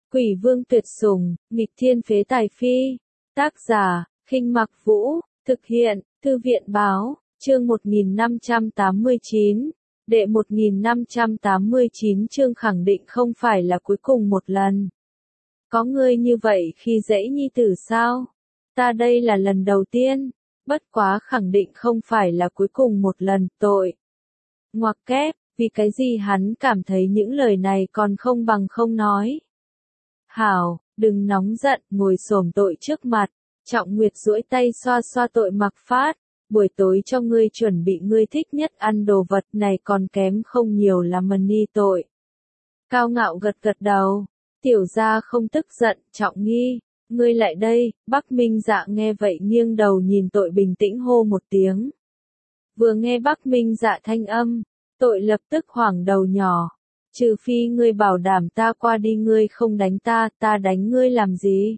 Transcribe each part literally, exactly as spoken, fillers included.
Quỷ vương tuyệt sủng, nghịch thiên phế tài phi. Tác giả, Khinh Mặc Vũ, thực hiện, Thư viện báo, chương một nghìn năm trăm tám mươi chín. Đệ một nghìn năm trăm tám mươi chín chương khẳng định không phải là cuối cùng một lần. Có ngươi như vậy khi dễ nhi tử sao? Ta đây là lần đầu tiên, bất quá khẳng định không phải là cuối cùng một lần, tội. Ngoặc kép, vì cái gì hắn cảm thấy những lời này còn không bằng không nói. Hảo, đừng nóng giận, ngồi xổm tội trước mặt. Trọng Nguyệt duỗi tay xoa xoa tội Mặc Phát, buổi tối cho ngươi chuẩn bị ngươi thích nhất ăn đồ vật này còn kém không nhiều là mần ni tội. Cao Ngạo gật gật đầu, tiểu gia không tức giận, Trọng Nghi, ngươi lại đây. Bắc Minh Dạ nghe vậy nghiêng đầu nhìn tội bình tĩnh hô một tiếng. Vừa nghe Bắc Minh Dạ thanh âm, tội lập tức hoảng đầu nhỏ. Trừ phi ngươi bảo đảm ta qua đi ngươi không đánh ta, ta đánh ngươi làm gì?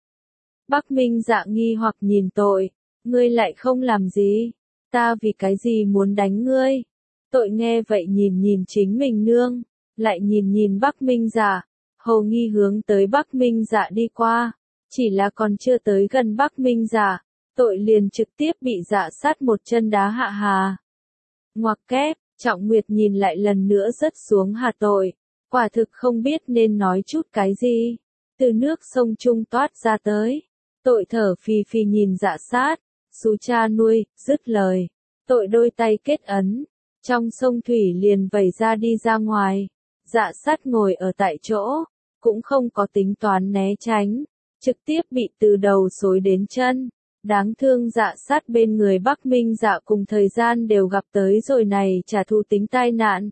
Bắc Minh Dạ nghi hoặc nhìn tội, ngươi lại không làm gì, ta vì cái gì muốn đánh ngươi? Tội nghe vậy nhìn nhìn chính mình nương, lại nhìn nhìn Bắc Minh Dạ, hầu nghi hướng tới Bắc Minh Dạ đi qua, chỉ là còn chưa tới gần Bắc Minh Dạ, tội liền trực tiếp bị Dạ sát một chân đá hạ hà. Ngoặc kép, Trọng Nguyệt nhìn lại lần nữa rớt xuống hà tội, quả thực không biết nên nói chút cái gì, từ nước sông trung toát ra tới. Tội thở phì phì nhìn Dạ sát, xú cha nuôi, dứt lời. Tội đôi tay kết ấn, trong sông thủy liền vẩy ra đi ra ngoài. Dạ sát ngồi ở tại chỗ, cũng không có tính toán né tránh, trực tiếp bị từ đầu xối đến chân. Đáng thương Dạ sát bên người Bắc Minh Dạ cùng thời gian đều gặp tới rồi này trả thù tính tai nạn.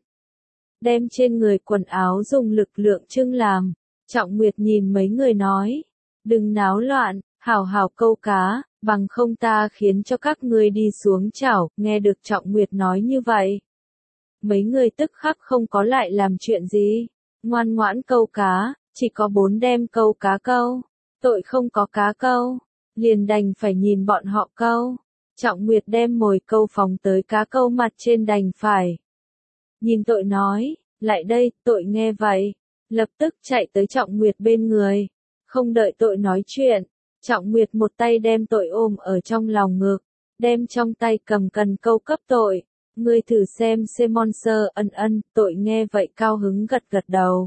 Đem trên người quần áo dùng lực lượng trưng làm. Trọng Nguyệt nhìn mấy người nói, đừng náo loạn. Hảo hảo câu cá, bằng không ta khiến cho các ngươi đi xuống chảo, nghe được Trọng Nguyệt nói như vậy. Mấy người tức khắc không có lại làm chuyện gì, ngoan ngoãn câu cá, chỉ có bốn đem câu cá câu, tội không có cá câu, liền đành phải nhìn bọn họ câu. Trọng Nguyệt đem mồi câu phóng tới cá câu mặt trên đành phải. Nhìn tội nói, lại đây, tội nghe vậy, lập tức chạy tới Trọng Nguyệt bên người, không đợi tội nói chuyện. Trọng Nguyệt một tay đem tội ôm ở trong lòng ngực, đem trong tay cầm cần câu cấp tội. Ngươi thử xem Simon Sơ ân ân, tội nghe vậy cao hứng gật gật đầu.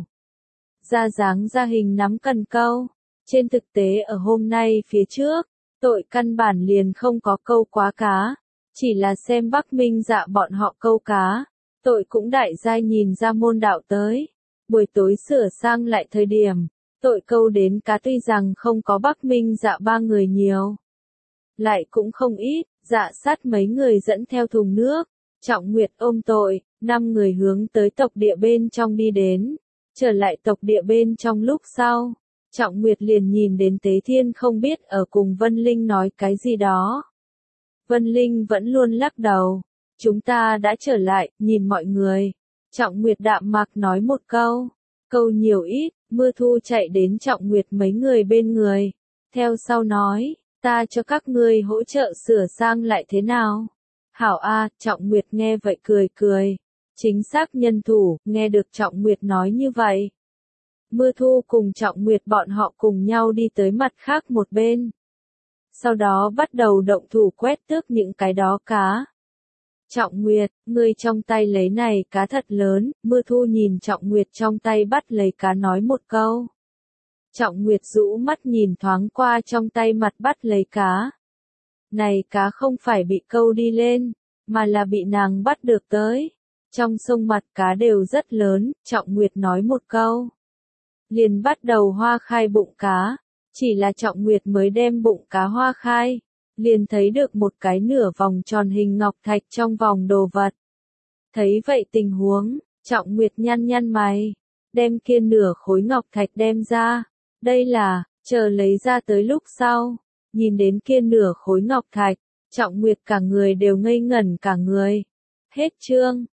Ra dáng ra hình nắm cần câu. Trên thực tế ở hôm nay phía trước, tội căn bản liền không có câu quá cá. Chỉ là xem Bắc Minh Dạ bọn họ câu cá. Tội cũng đại giai nhìn ra môn đạo tới. Buổi tối sửa sang lại thời điểm. Tội câu đến cá tuy rằng không có Bắc Minh Dạ ba người nhiều, lại cũng không ít. Dạ sát mấy người dẫn theo thùng nước, Trọng Nguyệt ôm tội, năm người hướng tới tộc địa bên trong đi đến. Trở lại tộc địa bên trong lúc sau, Trọng Nguyệt liền nhìn đến Tế Thiên không biết ở cùng Vân Linh nói cái gì đó. Vân Linh vẫn luôn lắc đầu, chúng ta đã trở lại, nhìn mọi người. Trọng Nguyệt đạm mạc nói một câu, câu nhiều ít. Mưa Thu chạy đến Trọng Nguyệt mấy người bên người, theo sau nói, ta cho các ngươi hỗ trợ sửa sang lại thế nào? Hảo A, Trọng Nguyệt nghe vậy cười cười, chính xác nhân thủ, nghe được Trọng Nguyệt nói như vậy. Mưa Thu cùng Trọng Nguyệt bọn họ cùng nhau đi tới mặt khác một bên. Sau đó bắt đầu động thủ quét tước những cái đó cá. Trọng Nguyệt, ngươi trong tay lấy này cá thật lớn. Mưa Thu nhìn Trọng Nguyệt trong tay bắt lấy cá nói một câu. Trọng Nguyệt rũ mắt nhìn thoáng qua trong tay mặt bắt lấy cá. Này cá không phải bị câu đi lên, mà là bị nàng bắt được tới. Trong sông mặt cá đều rất lớn, Trọng Nguyệt nói một câu. Liền bắt đầu hoa khai bụng cá, chỉ là Trọng Nguyệt mới đem bụng cá hoa khai. Liền thấy được một cái nửa vòng tròn hình ngọc thạch trong vòng đồ vật. Thấy vậy tình huống, Trọng Nguyệt nhăn nhăn mày, đem kia nửa khối ngọc thạch đem ra. Đây là, chờ lấy ra tới lúc sau, nhìn đến kia nửa khối ngọc thạch, Trọng Nguyệt cả người đều ngây ngẩn cả người. Hết chương.